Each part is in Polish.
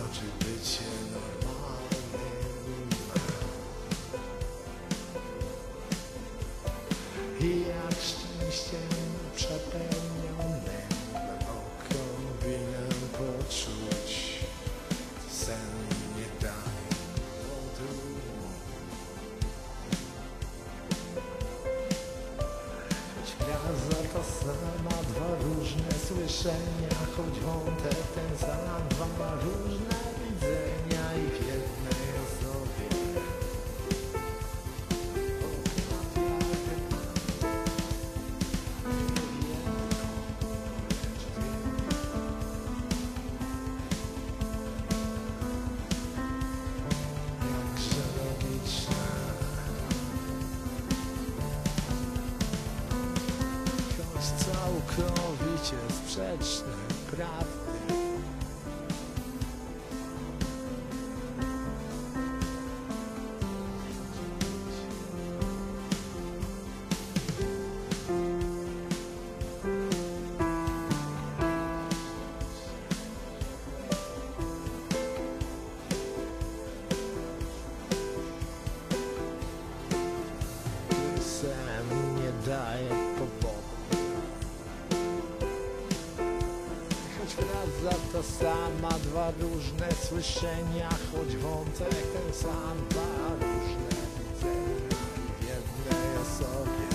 znaczy bycie normalnym. I jak szczęściem przepełnionym głęboką winę poczuć, sen nie daje powodu. Choć fraza to sama, dwa różne słyszenia, choć wątek ten sam, dwa różne widzenia i w jednej osobie. Jakże logiczne, choć całkowicie sprzeczne prawdy. Sen nie daje powodu, choć fraza to sama, dwa różne słyszenia, choć wątek ten sam, dwa różne widzenia w jednej osobie.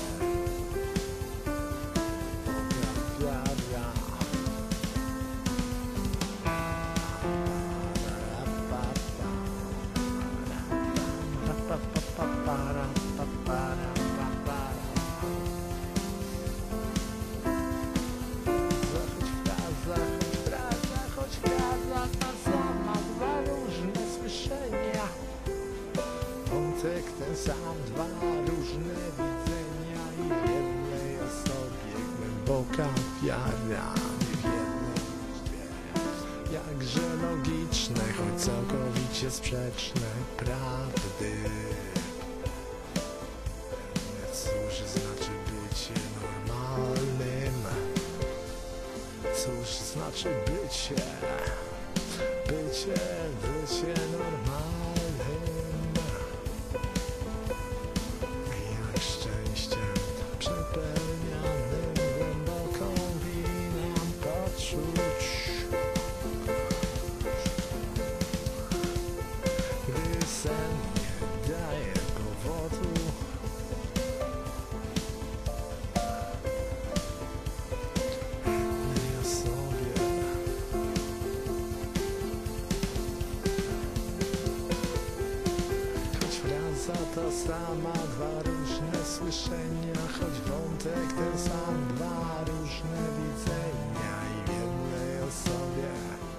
Choć fraza ta sama, dwa różne słyszenia, wątek ten sam, dwa różne widzenia i w jednej osobie głęboka wiara. I w jednej liczbie, jakże logiczne, choć całkowicie sprzeczne prawdy. Cóż znaczy bycie normalnym? Cóż znaczy bycie normalnym? Jak szczęściem przepełnionym głęboką winą poczuć, gdy sen nie daje powodu. Fraza to sama, dwa różne słyszenia, choć wątek ten sam, dwa różne widzenia i w jednej osobie.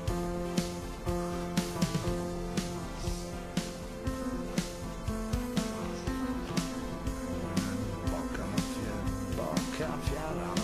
Głęboka wiara.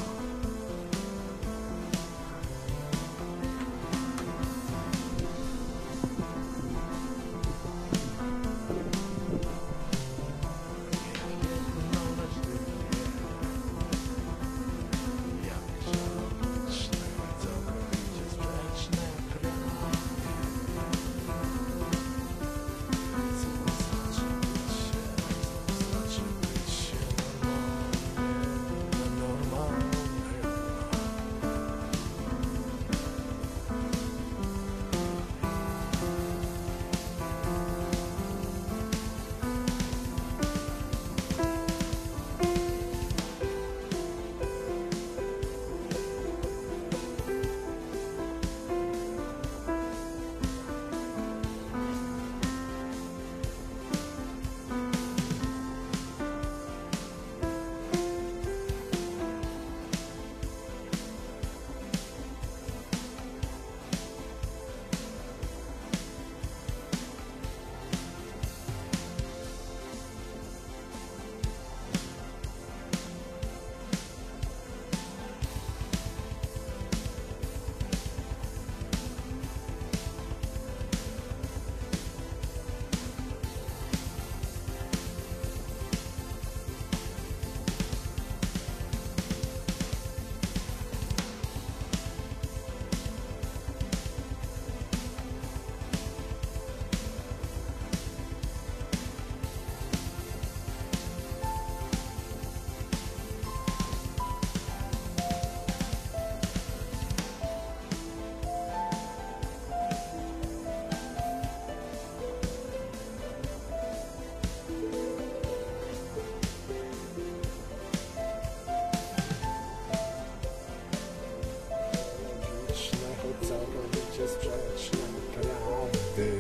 całkowicie sprzeczne prawdy.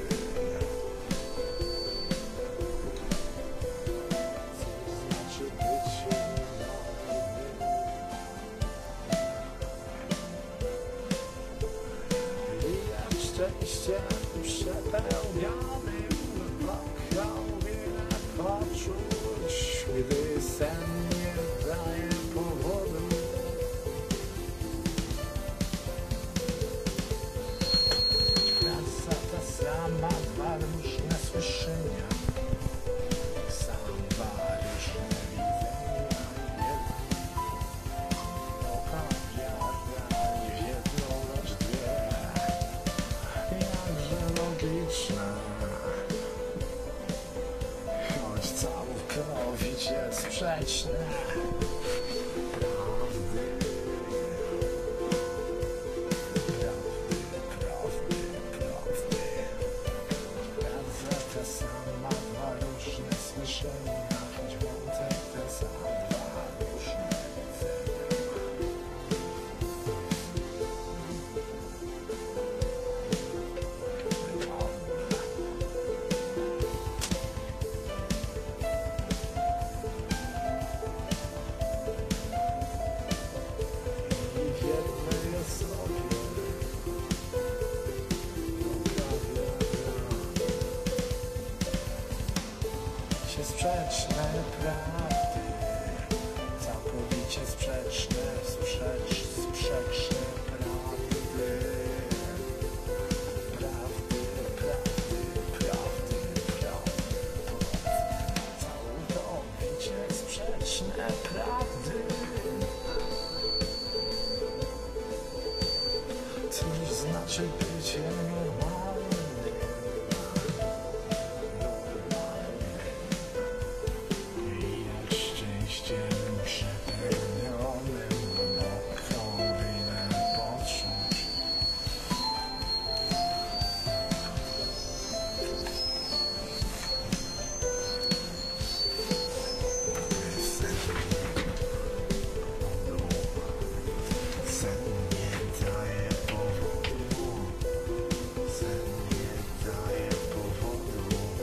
Co znaczy być i jak szczęściem przepełnionym wiele poczuć, gdy sen nie daje powodu. Praca ta sama, dwa różne słyszenia, sam dwa różne widzenia, oka wiara nie w jedną, lecz dwie, jakże logiczne, choć całkowicie sprzeczne prawdy. Sama dwa różne słyszenia, choć wątek ten sam, dwa różne i w jednej osobie sprzeczne prawdy, całkowicie sprzeczne, sprzeczne prawdy, całkowicie sprzeczne prawdy. Cóż znaczy bycie normalnym? Przepełnionym głęboką winę poczuć. Sen nie daje powodu. Sen nie daje powodu.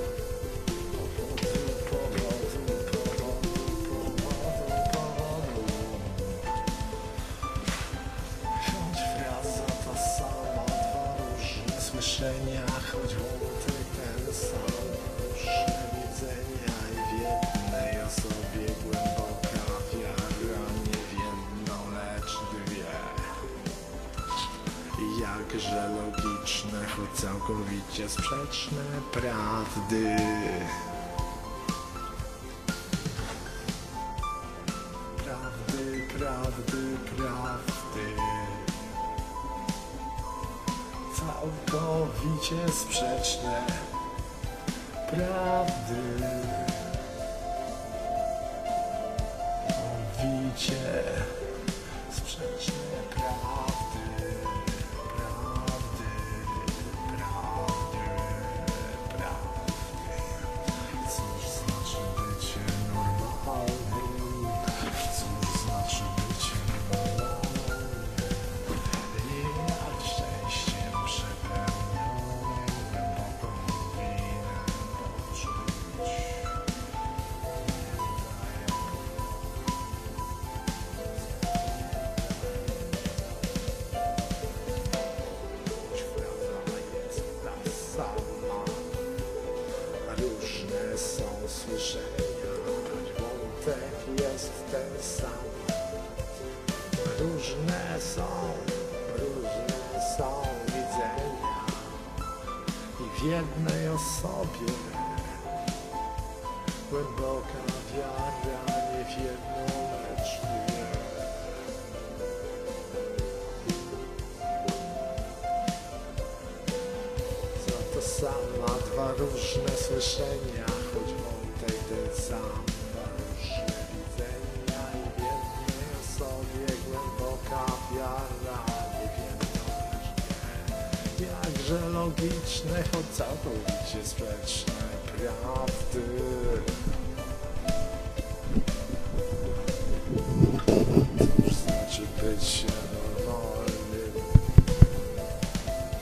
Choć fraza ta sama, dwa różne słyszenia, choć wątek ten sam, różne widzenia i w jednej osobie głęboka wiara, nie w jedną, lecz dwie. Jakże logiczne, choć całkowicie sprzeczne prawdy. Prawdy, całkowicie sprzeczne prawdy, całkowicie sprzeczne prawdy, cóż znaczy bycie normalnym, cóż znaczy bycie jak szczęściem przepełnionym głęboką winę poczuć. Fraza jest ta sama, różne są słyszenia, choć wątek jest ten sam. Różne są widzenia i w jednej osobie głęboka wiara, nie w jedną, lecz dwie. Za to sama dwa różne słyszenia, choć wątek ten sam, dwa różne widzenia i w jednej osobie głęboka wiara, nie w jedną, lecz dwie. Jakże logiczne, choć całkowicie sprzeczne prawdy. Cóż znaczy być normalnym?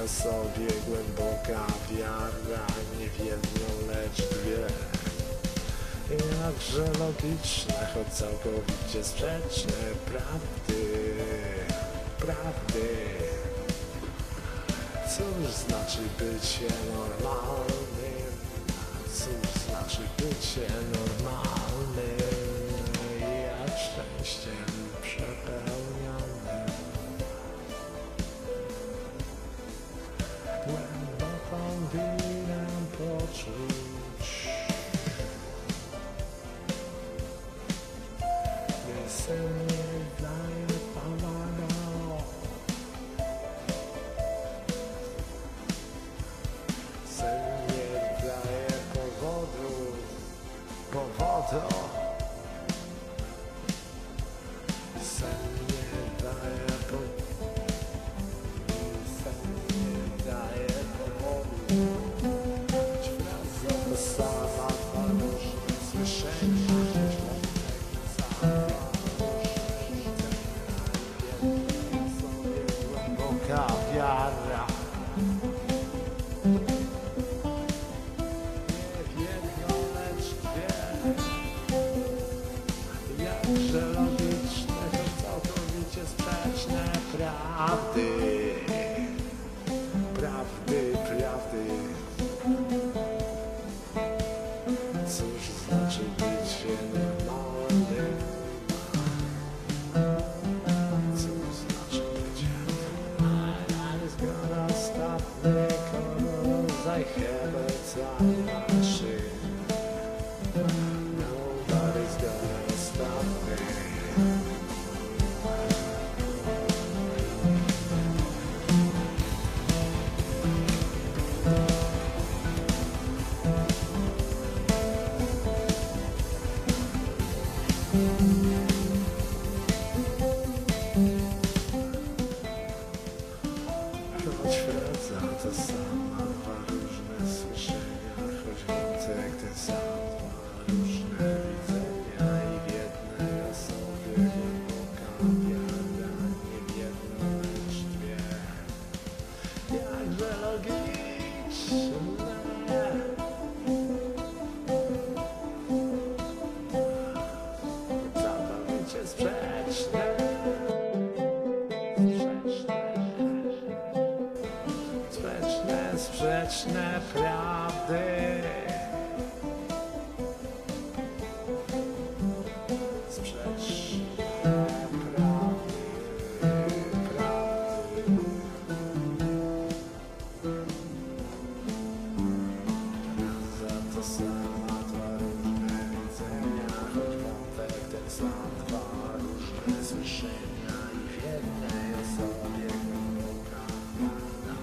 o sobie głęboka wiara, nie w jedną, lecz dwie. Jakże logiczne, choć całkowicie sprzeczne prawdy. Cóż znaczy bycie normalnym? Cóż znaczy bycie normalnym? Jak szczęściem przepełnionym, głęboką winę poczuć. Sen nie daje powodu, sen nie daje powodu. Sen nie daje powodu. Choć fraza ta sama, dwa różne słyszenia. Głęboka wiara, nie w jedną, lecz dwie. Jakże logiczne, to całkowicie sprzeczne prawdy. Cóż znaczy bycie normalnym? Cóż znaczy bycie Nobody's gonna stop me, 'cause I have a time machine. Nobody's gonna stop me. Choć fraza ta sama, dwa różne słyszenia, choć wątek ten sam, dwa różne widzenia i w jednej osobie głęboka wiara, nie w jedną, lecz dwie. Jakże logiczne, całkowicie sprzeczne. Sprzeczne prawdy. Sprzeczne prawdy. Fraza to sama, dwa różne widzenia, choć wątek ten sam, dwa różne słyszenia i w jednej osobie głęboka wiara.